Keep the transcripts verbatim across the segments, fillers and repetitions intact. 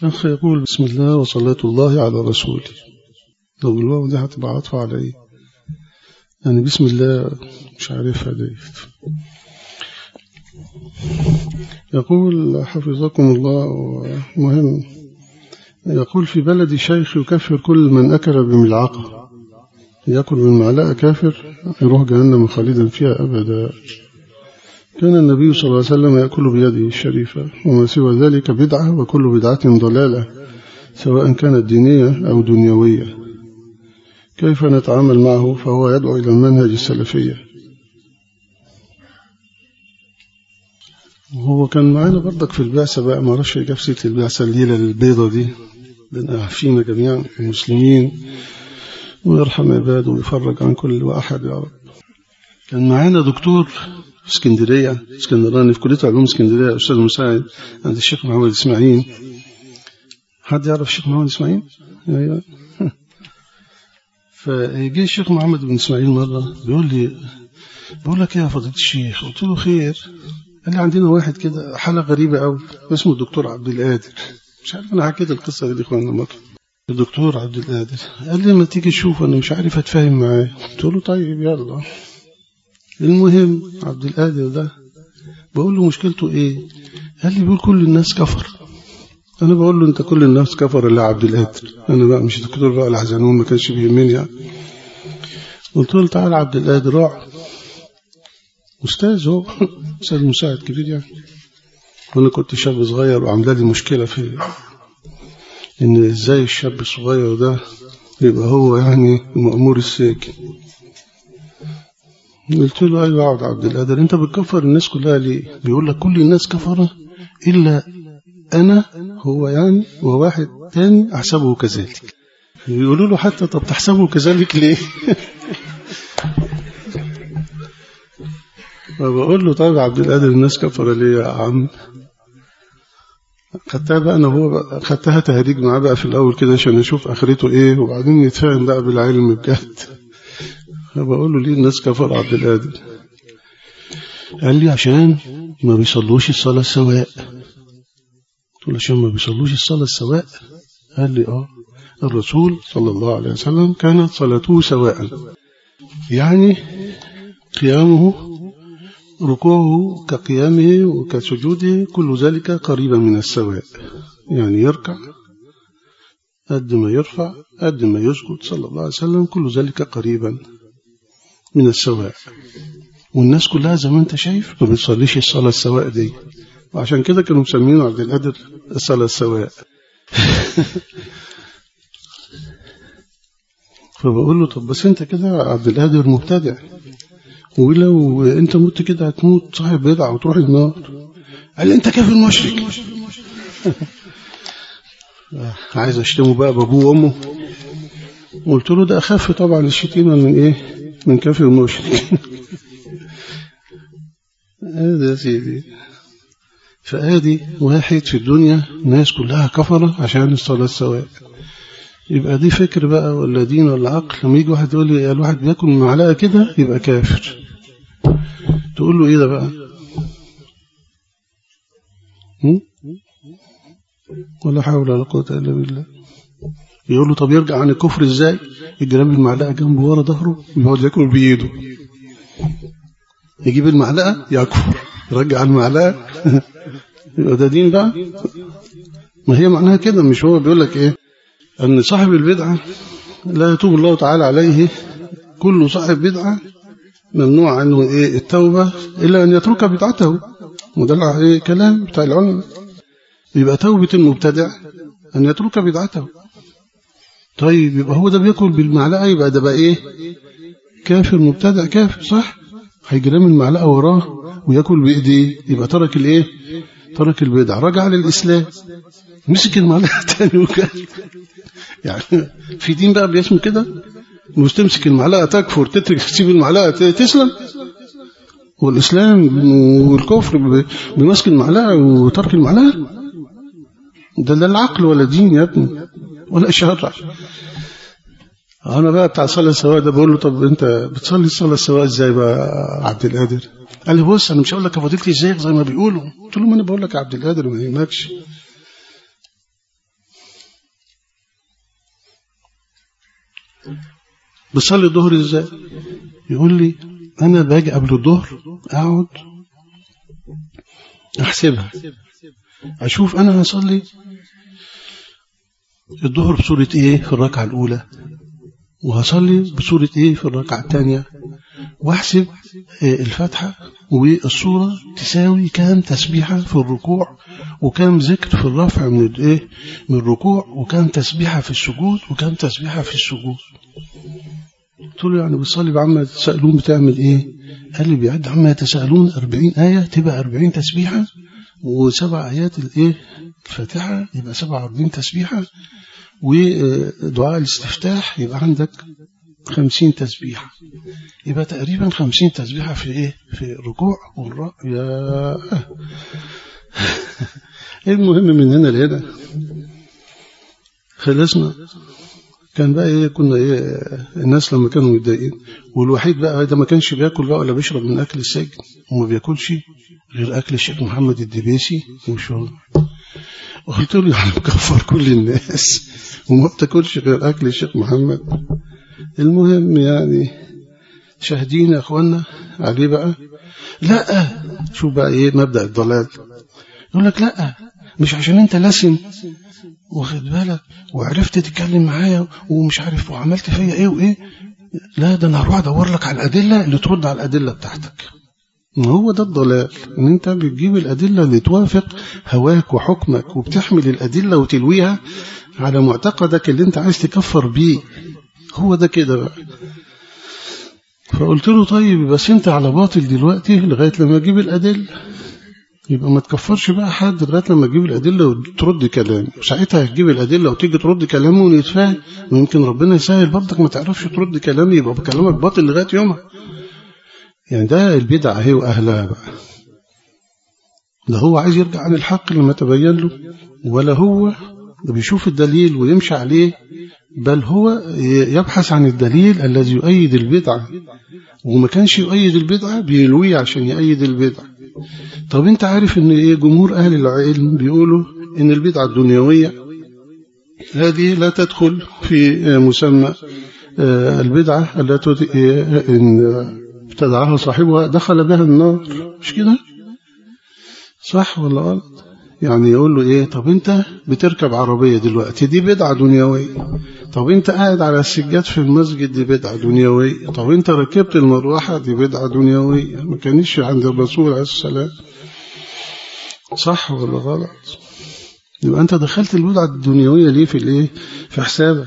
أخي يقول بسم الله وصلاة الله على رسوله. لو الواو دي هتبقى عطفة على إيه؟ يعني بسم الله مش عارفها دي. يقول حفظكم الله مهم، يقول في بلد شيخ يكفر كل من أكل بملعقة، يأكل بالمعلقة كافر يروح جهنم خالدا فيها أبدا. كان النبي صلى الله عليه وسلم يأكل بيده الشريفة، وما سوى ذلك بدعة، وكل بدعة ضلالة سواء كانت دينية أو دنيوية. كيف نتعامل معه؟ فهو يدعو إلى المنهج السلفية. وهو كان معنا برضك في البعثة بقى، ما رفش جفسة البعثة الليلة البيضة دي، لنا فينا جميعا المسلمين، ويرحم عباده ويفرج عن كل واحد يا رب. كان معانا دكتور في اسكندرية، اسكندراني في كلية علوم اسكندرية، أستاذ مساعد عند الشيخ محمد إسماعيل. حد يعرف الشيخ محمد إسماعيل؟ أيوة. فيجي الشيخ محمد بن إسماعيل مرة بيقول لي، بقول لك يا فضيلة الشيخ. قلت له خير. قال لي عندنا واحد كده حالة غريبة قوي اسمه الدكتور عبد القادر. مش عارف أنا حكيت القصة دي لإخواننا مرة. الدكتور عبد القادر قال لي ما تيجي تشوف، أنا مش عارف أتفاهم معاه. قلت له طيب يلا. المهم عبد القادر ده بقول له مشكلته إيه؟ قال لي بيقول كل الناس كفر. أنا بقول له أنت كل الناس كفر إلا عبد القادر. أنا بقى مش دكتور بقى الحزنون، ما كانش بيهمني يعني. قلت له تعال عبد القادر روح. أستاذ هو أستاذ مساعد كبير يعني، وأنا كنت شاب صغير وعامله لي مشكلة في إن إزاي الشاب الصغير ده يبقى هو يعني مأمور الساكن. قلت له أيوة يا عبد القادر، أنت بتكفر الناس كلها ليه؟ بيقول لك كل الناس كفرة إلا أنا، هو يعني وواحد تاني أحسبه كذلك. بيقولوا له حتى طب تحسبه كذلك ليه؟ فبقول له طيب عبد القادر الناس كفرة ليه يا عم؟ خدتها بقى أنا هو خدتها تهريج معاه بقى في الأول كده عشان نشوف آخرته إيه، وبعدين نتفاهم بقى بالعلم بجد. فبقول له ليه الناس كفر عبد القادر؟ قال لي عشان ما بيصلوش الصلاة السواء. قلت له عشان ما بيصلوش الصلاة السواء؟ قال لي آه الرسول صلى الله عليه وسلم كانت صلاته سواء، يعني قيامه ركوعه كقيامه وكسجوده كل ذلك قريبا من السواء، يعني يركع قد ما يرفع قد ما يسجد صلى الله عليه وسلم، كل ذلك قريبا من السواء. والناس كلها زي ما انت شايف ما بتصليش الصلاة السواء دي، وعشان كده كانوا مسمينه عبد القادر الصلاة السواء. فبقول له طب بس انت كده عبد القادر مبتدع، ولو انت مت كده هتموت صاحب بدعة وتروح النار. قال لي انت كافر مشرك. عايز اشتمه بقى بابوه وامه. قلت له ده اخف طبعا الشتيمة من ايه؟ من كافر مشرك. هذا يا سيدي. فادي واحد في الدنيا الناس كلها كفرة عشان الصلاة السواء. يبقى دي فكر بقى ولا دين ولا عقل؟ لما يجي واحد يقول لي الواحد بياكل معلقة كده يبقى كافر، تقول له ايه ده بقى؟ ولا حول ولا قوة الا بالله. يقول له طب يرجع عن الكفر ازاي؟ يجرب المعلقة جنبه ورا ظهره ويقعد ياكل بايده، يجيب المعلقة يكفر، يرجع المعلقة. يبقى ده دين بقى؟ ما هي معناها كده. مش هو بيقول لك ايه؟ أن صاحب البدعة لا يتوب الله تعالى عليه، كل صاحب بدعة ممنوع عنه إيه التوبة إلا أن يترك بدعته. وده إيه كلام بتاع العلماء. يبقى توبة المبتدع أن يترك بدعته. طيب يبقى هو ده بيأكل بالمعلقة، يبقى ده بقى إيه؟ كافر مبتدع كافر صح؟ هيجرم المعلقة وراه ويأكل بإيديه، يبقى ترك الإيه؟ ترك البدع، رجع للإسلام، مسك المعلقة تاني وكان يعني في دين بقى بيسمه كده؟ مش تمسك المعلقة تكفر، تترك تسيب المعلقة تسلم؟ والإسلام والكفر بمسك المعلقة وترك المعلقة؟ ده لا العقل ولا دين يا ابني ولا شرع. أنا بقى بتاع صلاة السواء ده بقول له طب أنت بتصلي الصلاة السواء إزاي بقى عبد القادر؟ قال لي بص أنا مش هقول لك يا فضيلتي إزاي زي ما بيقولوا. قلت له ما أنا بقول لك يا عبد القادر ما يهمكش. بصلي الظهر ازاي؟ يقول لي انا باجي قبل الظهر اقعد احسبها، اشوف انا هصلي الظهر بسورة ايه في الركعة الاولى، وهصلي بسورة ايه في الركعة الثانية، واحسب الفاتحة والسورة تساوي كام تسبيحة في الركوع، وكام ذكر في الرفع من الايه من الركوع، وكام تسبيحة في السجود، وكام تسبيحة في السجود. قلت له يعني بتصلي بعما يتساءلون بتعمل ايه؟ قال لي بيعد عما يتساءلون أربعين آية تبقى أربعين تسبيحة، وسبع آيات الايه الفاتحة يبقى سبعة وأربعين تسبيحة، ودعاء الاستفتاح يبقى عندك خمسين تسبيحة، يبقى تقريبا خمسين تسبيحة في ايه في الركوع والرأ يا المهم من هنا لهنا خلصنا. كان بقى ايه كنا ايه الناس لما كانوا متضايقين، والوحيد بقى ده ما كانش بياكل بقى ولا بيشرب من اكل السجن، وما بياكلش غير اكل الشيخ محمد الدبيسي وشو. قلت له يعني مكفر كل الناس وما بتاكلش غير اكل الشيخ محمد. المهم يعني شاهدين يا اخوانا عليه بقى. لا شو بقى ايه مبدأ الضلال، يقول لك لا مش عشان انت لسن واخد بالك وعرفت تتكلم معايا ومش عارف وعملت فيا ايه وايه، لا ده انا هروح ادور لك على الادله اللي ترد على الادله بتاعتك. هو ده الضلال، ان انت بتجيب الادله اللي توافق هواك وحكمك، وبتحمل الادله وتلويها على معتقدك اللي انت عايز تكفر بيه. هو ده كده بقى. فقلت له طيب بس انت على باطل دلوقتي لغايه لما اجيب الادله، يبقى ما تكفرش بقى حد لغايه لما تجيب الادله وترد كلام، ساعتها هتجيب الادله وتيجي ترد كلامه ونتفاهم، ويمكن ربنا يسهل برضك ما تعرفش ترد كلامي يبقى بكلامك باطل لغايه يومها. يعني ده البدعه هي واهلها بقى. لا هو عايز يرجع عن الحق لما تبين له، ولا هو بيشوف الدليل ويمشي عليه، بل هو يبحث عن الدليل الذي يؤيد البدعه، وما كانش يؤيد البدعه بيلويه عشان يؤيد البدعه. طب انت عارف ان ايه جمهور اهل العلم بيقولوا ان البدعه الدنيويه هذه لا تدخل في مسمى البدعه التي ان ابتدعها صاحبها دخل بها النار، مش كده؟ صح ولا غلط؟ يعني يقول له ايه طب انت بتركب عربيه دلوقتي دي بدعه دنيويه، طب انت قاعد على السجاد في المسجد دي بدعه دنيويه، طب انت ركبت المروحه دي بدعه دنيويه، ما كانش عند الرسول عليه السلام. صح ولا غلط؟ يبقى انت دخلت البدعه الدنيويه ليه في الايه في حسابك؟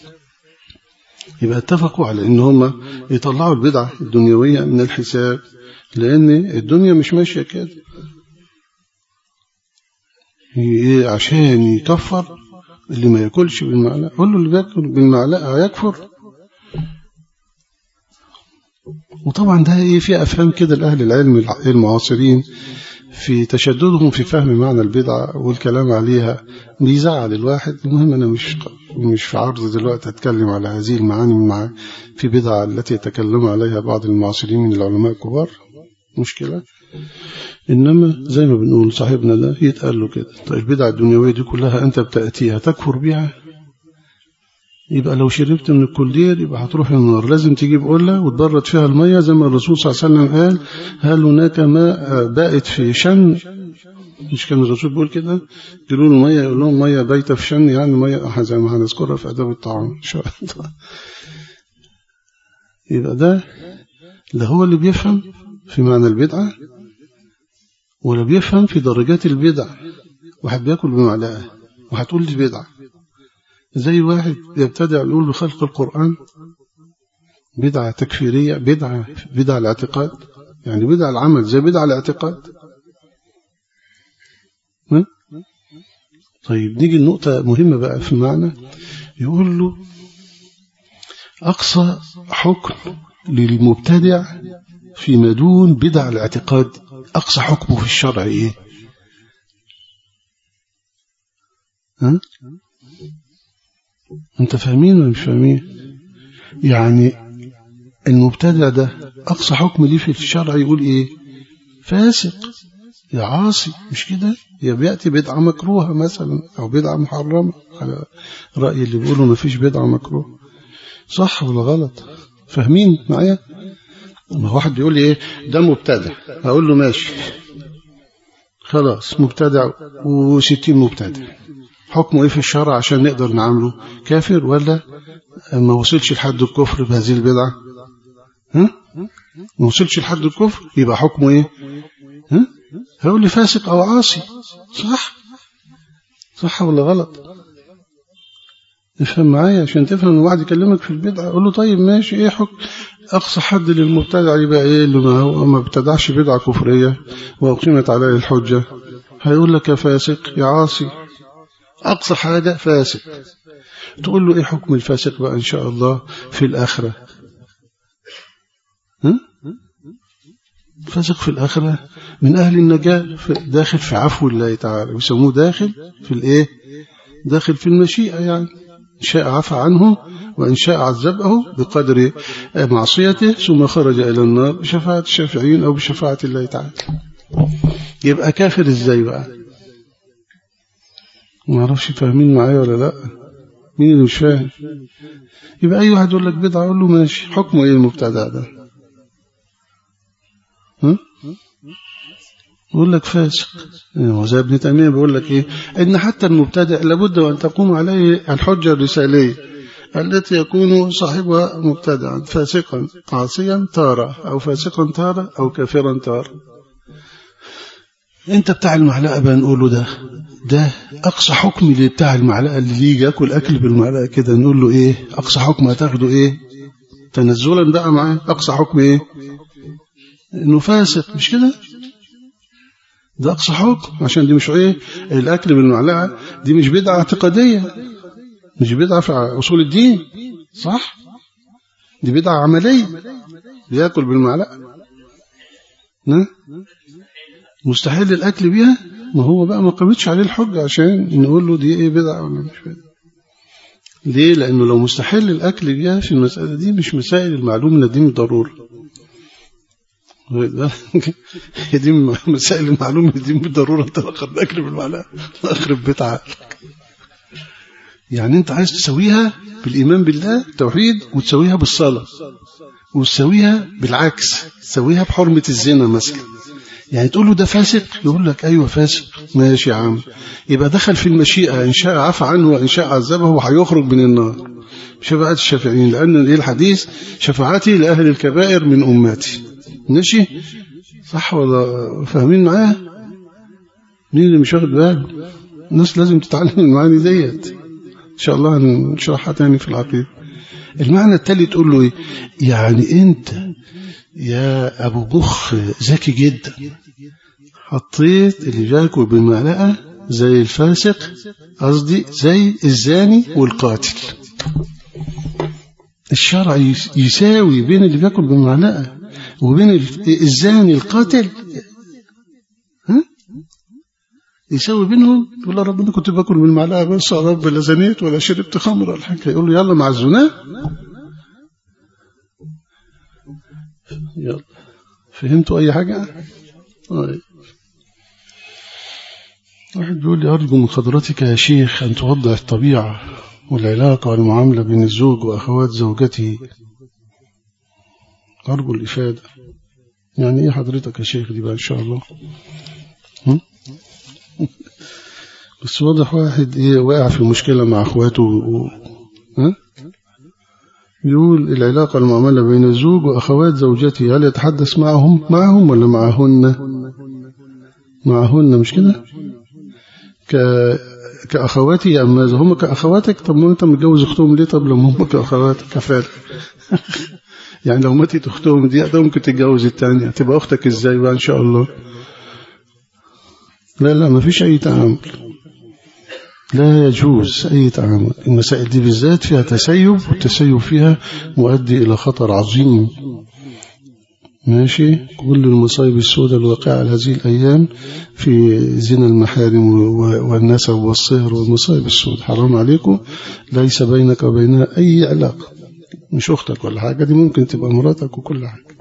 يبقى اتفقوا على ان هم يطلعوا البدعه الدنيويه من الحساب، لان الدنيا مش ماشيه كده. عشان يكفر اللي ما ياكلش بالمعلقه، قول له اللي بياكل بالمعلقه هيكفر. وطبعا ده ايه في افهام كده لاهل العلم المعاصرين في تشددهم في فهم معنى البدعه والكلام عليها بيزعل الواحد. المهم انا مش مش في عرض دلوقتي اتكلم على هذه المعاني مع في بدعه التي يتكلم عليها بعض المعاصرين من العلماء الكبار، مشكله. إنما زي ما بنقول صاحبنا ده يتقال له كده طيب البدعة الدنيوية دي كلها أنت بتأتيها تكفر بيها، يبقى لو شربت من الكلير يبقى هتروح النار، لازم تجيب قلة وتبرد فيها المية زي ما الرسول صلى الله عليه وسلم قال هل هناك ماء بائت في شن؟ مش كان الرسول بيقول كده؟ يقولوا له مية، يقول لهم مية بايتة في شن، يعني مية زي ما هنذكرها في أداب الطعام إن شاء الله. يبقى ده لا هو اللي بيفهم في معنى البدعة ولا بيفهم في درجات البدع، واحد بياكل بمعلقه وهتقول لي بدعه، زي واحد يبتدع يقول بخلق القرآن بدعه تكفيريه، بدعه بدعه الاعتقاد، يعني بدعه العمل زي بدعه الاعتقاد. طيب نيجي النقطه مهمه بقى في المعنى، يقول له اقصى حكم للمبتدع فيما دون بدع الاعتقاد، أقصى حكمه في الشرع إيه؟ ها؟ أنت فاهمين ولا مش فاهمين؟ يعني المبتدع ده أقصى حكم ليه في الشرع يقول إيه؟ فاسق يا عاصي، مش كده؟ يا بيأتي بدعة مكروهة مثلا أو بدعة محرمة على رأي اللي بيقولوا ما فيش بدعة مكروهة. صح ولا غلط؟ فاهمين معايا؟ ما واحد بيقول لي ايه ده مبتدع، اقول له ماشي خلاص مبتدع وستين مبتدع، حكمه ايه في الشرع عشان نقدر نعامله؟ كافر ولا ما وصلش لحد الكفر بهذه البدعة؟ ها؟ ما وصلش لحد الكفر يبقى حكمه ايه؟ ها؟ هيقول لي فاسق او عاصي. صح صح ولا غلط؟ افهم معايا عشان تفهم. ان واحد يكلمك في البدعة اقول له طيب ماشي ايه حكم اقصى حد للمبتدع؟ يبقى ايه اللي ما هو ما ابتدعش بدعة كفرية واقيمت عليه الحجة؟ هيقول لك يا فاسق يا عاصي، اقصى حاجة فاسق. تقول له ايه حكم الفاسق بقى ان شاء الله في الاخرة؟ ها؟ فاسق في الآخرة من أهل النجاة، داخل في عفو الله تعالى، يسموه داخل في الإيه؟ داخل في المشيئة، يعني إن شاء عفى عنه وإن شاء عذبه بقدر معصيته ثم خرج إلى النار بشفاعة الشافعين أو بشفاعة الله تعالى. يبقى كافر إزاي بقى؟ ما أعرفش فاهمين معايا ولا لا؟ مين اللي مش فاهم؟ يبقى أي واحد يقول لك بدعة أقول له ماشي، حكمه إيه المبتدع ده؟ ها؟ يقول لك فاسق. وزي ابن تيمية بيقول لك إيه؟ إن حتى المبتدع لابد وأن تقوم عليه الحجة الرسالية التي يكون صاحبها مبتدعا فاسقا عاصيا تارة أو فاسقا تارة أو كافرا تارة. أنت بتاع المعلقة بقى نقول له ده ده أقصى حكم اللي بتاع المعلقة اللي يجي ياكل أكل بالمعلقة كده نقول له إيه؟ أقصى حكم هتاخده إيه؟ تنزلا بقى معاه أقصى حكم إيه؟ إنه فاسق، مش كده؟ ده أقصى حكم، عشان دي مش إيه؟ الأكل بالمعلقة دي مش بدعة اعتقادية، مش بدعة في أصول الدين، صح؟ دي بدعة عملية، بيأكل بالمعلقة مستحيل الأكل بيها. ما هو بقى ما قامتش عليه الحجة عشان نقول له دي إيه بدعة ولا مش بدعة. ليه؟ لأنه لو مستحيل الأكل بيها في المسألة دي مش مسائل المعلوم إن دي بالضرورة، دي مسائل المعلوم دي بالضرورة. أنت أخذ أكل بالمعلقة أخرب بيت عقلك. يعني أنت عايز تسويها بالإيمان بالله توحيد، وتسويها بالصلاة، وتسويها بالعكس، تسويها بحرمة الزنا مثلا. يعني تقول له ده فاسق يقول لك أيوة فاسق، ماشي يا عم، يبقى دخل في المشيئة، إن شاء عفى عنه وإن شاء عذبه وهيخرج من النار بشفاعة الشافعين، لأن الحديث شفاعتي لأهل الكبائر من أمتي. ماشي صح ولا فاهمين معايا؟ مين اللي مش واخد باله؟ الناس لازم تتعلم المعاني ديت إن شاء الله هنشرحها تاني في العقيدة. المعنى التالي تقول له إيه؟ يعني أنت يا أبو مخ ذكي جدا حطيت اللي بياكل بالمعلقة زي الفاسق، قصدي زي الزاني والقاتل. الشرع يساوي بين اللي بياكل بالمعلقة وبين الزاني القاتل، ها؟ يساوي بينهم. يقول له ربنا كنت باكل بالمعلقة بس يا رب، لا زنيت ولا شربت خمر ولا حاجة. يقول له يلا مع الزنا. يلا فهمتوا أي حاجة؟ طيب. واحد بيقول لي أرجو من حضرتك يا شيخ أن توضح الطبيعة والعلاقة والمعاملة بين الزوج وأخوات زوجته، أرجو الإفادة. يعني إيه حضرتك يا شيخ دي بقى إن شاء الله؟ بس واضح واحد إيه واقع في مشكلة مع أخواته و... ها؟ يقول العلاقة المعاملة بين الزوج وأخوات زوجته، هل يتحدث معهم معهم ولا معهن؟ معهن مش كده؟ ك... كأخواتي أما إذا هم كأخواتك، طب ما أنت متجوز أختهم ليه؟ طب لما هم كأخواتك كفالك يعني لو ماتت أختهم دي ده ممكن تتجوز الثانية، تبقى أختك إزاي بقى إن شاء الله؟ لا لا ما فيش أي تعامل، لا يجوز أي تعامل. المسائل دي بالذات فيها تسيب، والتسيب فيها مؤدي إلى خطر عظيم. ماشي. كل المصايب السوداء الواقعة على هذه الأيام في زنا المحارم والنسب والصهر والمصايب السوداء، حرام عليكم. ليس بينك وبينها أي علاقة، مش أختك ولا حاجة، دي ممكن تبقى مراتك وكل حاجة.